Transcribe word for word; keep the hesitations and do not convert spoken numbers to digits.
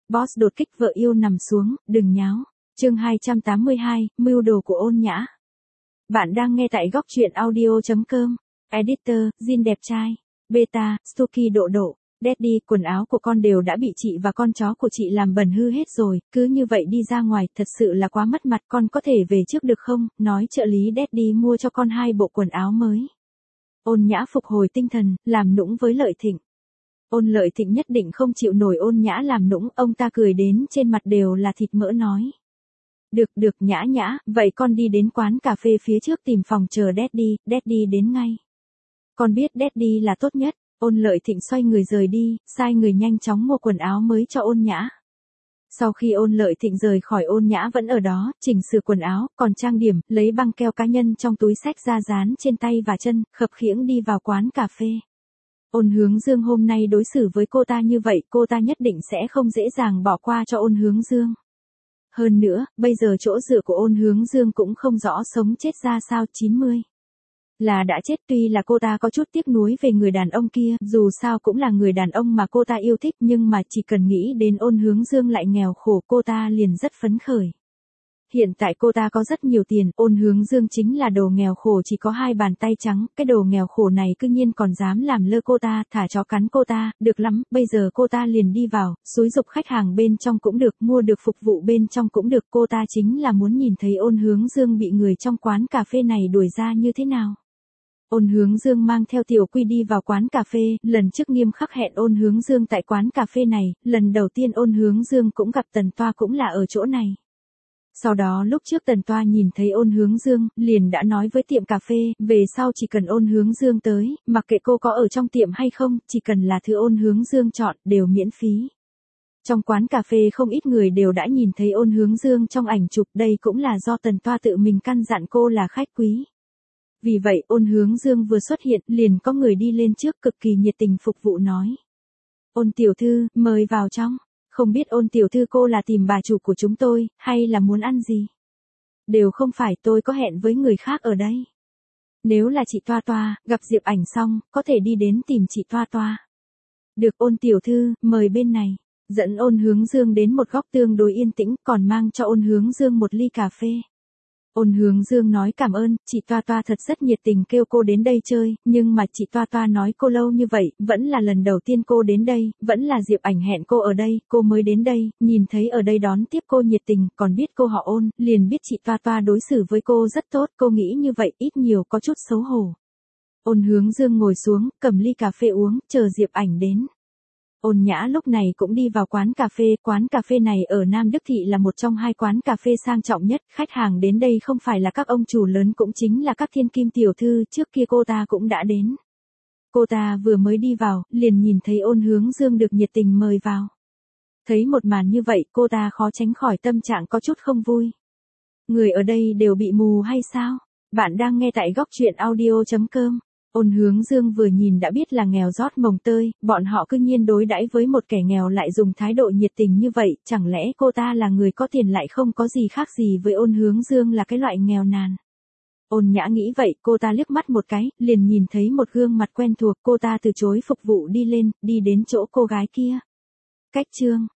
Boss đột kích vợ yêu nằm xuống, đừng nháo. Chương hai trăm tám mươi hai, mưu đồ của Ôn Nhã. Bạn đang nghe tại góc truyện audio chấm com. Editor, Jin đẹp trai. Beta, Stuki độ độ. Daddy, quần áo của con đều đã bị chị và con chó của chị làm bẩn hư hết rồi, cứ như vậy đi ra ngoài, thật sự là quá mất mặt, con có thể về trước được không? Nói trợ lý Daddy mua cho con hai bộ quần áo mới. Ôn Nhã phục hồi tinh thần, làm nũng với Lợi Thịnh. Ôn Lợi Thịnh nhất định không chịu nổi Ôn Nhã làm nũng, ông ta cười đến trên mặt đều là thịt mỡ nói. Được được Nhã Nhã, vậy con đi đến quán cà phê phía trước tìm phòng chờ Daddy, Daddy đến ngay. Con biết Daddy là tốt nhất. Ôn Lợi Thịnh xoay người rời đi, sai người nhanh chóng mua quần áo mới cho Ôn Nhã. Sau khi Ôn Lợi Thịnh rời khỏi, Ôn Nhã vẫn ở đó, chỉnh sửa quần áo, còn trang điểm, lấy băng keo cá nhân trong túi xách ra dán trên tay và chân, khập khiễng đi vào quán cà phê. Ôn Hướng Dương hôm nay đối xử với cô ta như vậy, cô ta nhất định sẽ không dễ dàng bỏ qua cho Ôn Hướng Dương. Hơn nữa, bây giờ chỗ dựa của Ôn Hướng Dương cũng không rõ sống chết ra sao. Chín mươi là đã chết. Tuy là cô ta có chút tiếc nuối về người đàn ông kia, dù sao cũng là người đàn ông mà cô ta yêu thích, nhưng mà chỉ cần nghĩ đến Ôn Hướng Dương lại nghèo khổ, cô ta liền rất phấn khởi. Hiện tại cô ta có rất nhiều tiền, Ôn Hướng Dương chính là đồ nghèo khổ chỉ có hai bàn tay trắng, cái đồ nghèo khổ này cư nhiên còn dám làm lơ cô ta, thả chó cắn cô ta, được lắm, bây giờ cô ta liền đi vào, xúi giục khách hàng bên trong cũng được, mua được phục vụ bên trong cũng được, cô ta chính là muốn nhìn thấy Ôn Hướng Dương bị người trong quán cà phê này đuổi ra như thế nào. Ôn Hướng Dương mang theo Tiểu Quy đi vào quán cà phê, lần trước nghiêm khắc hẹn Ôn Hướng Dương tại quán cà phê này, lần đầu tiên Ôn Hướng Dương cũng gặp Tần Toa cũng là ở chỗ này. Sau đó lúc trước Tần Toa nhìn thấy Ôn Hướng Dương, liền đã nói với tiệm cà phê, về sau chỉ cần Ôn Hướng Dương tới, mặc kệ cô có ở trong tiệm hay không, chỉ cần là thứ Ôn Hướng Dương chọn, đều miễn phí. Trong quán cà phê không ít người đều đã nhìn thấy Ôn Hướng Dương trong ảnh chụp, đây cũng là do Tần Toa tự mình căn dặn cô là khách quý. Vì vậy, Ôn Hướng Dương vừa xuất hiện, liền có người đi lên trước cực kỳ nhiệt tình phục vụ nói. Ôn tiểu thư, mời vào trong. Không biết Ôn tiểu thư cô là tìm bà chủ của chúng tôi, hay là muốn ăn gì? Đều không phải, tôi có hẹn với người khác ở đây. Nếu là chị Toa Toa, gặp Diệp Ảnh xong, có thể đi đến tìm chị Toa Toa. Được Ôn tiểu thư, mời bên này. Dẫn Ôn Hướng Dương đến một góc tương đối yên tĩnh, còn mang cho Ôn Hướng Dương một ly cà phê. Ôn Hướng Dương nói cảm ơn, chị Toa Toa thật rất nhiệt tình kêu cô đến đây chơi, nhưng mà chị Toa Toa nói cô lâu như vậy, vẫn là lần đầu tiên cô đến đây, vẫn là Diệp Ảnh hẹn cô ở đây, cô mới đến đây, nhìn thấy ở đây đón tiếp cô nhiệt tình, còn biết cô họ Ôn, liền biết chị Toa Toa đối xử với cô rất tốt, cô nghĩ như vậy ít nhiều có chút xấu hổ. Ôn Hướng Dương ngồi xuống, cầm ly cà phê uống, chờ Diệp Ảnh đến. Ôn Nhã lúc này cũng đi vào quán cà phê, quán cà phê này ở Nam Đức Thị là một trong hai quán cà phê sang trọng nhất, khách hàng đến đây không phải là các ông chủ lớn cũng chính là các thiên kim tiểu thư, trước kia cô ta cũng đã đến. Cô ta vừa mới đi vào, liền nhìn thấy Ôn Hướng Dương được nhiệt tình mời vào. Thấy một màn như vậy, cô ta khó tránh khỏi tâm trạng có chút không vui. Người ở đây đều bị mù hay sao? Bạn đang nghe tại góc truyện audio chấm com. Ôn Hướng Dương vừa nhìn đã biết là nghèo rót mồng tơi, bọn họ cư nhiên đối đãi với một kẻ nghèo lại dùng thái độ nhiệt tình như vậy, chẳng lẽ cô ta là người có tiền lại không có gì khác gì với Ôn Hướng Dương là cái loại nghèo nàn. Ôn Nhã nghĩ vậy, cô ta liếc mắt một cái, liền nhìn thấy một gương mặt quen thuộc, cô ta từ chối phục vụ đi lên, đi đến chỗ cô gái kia. Cách chương,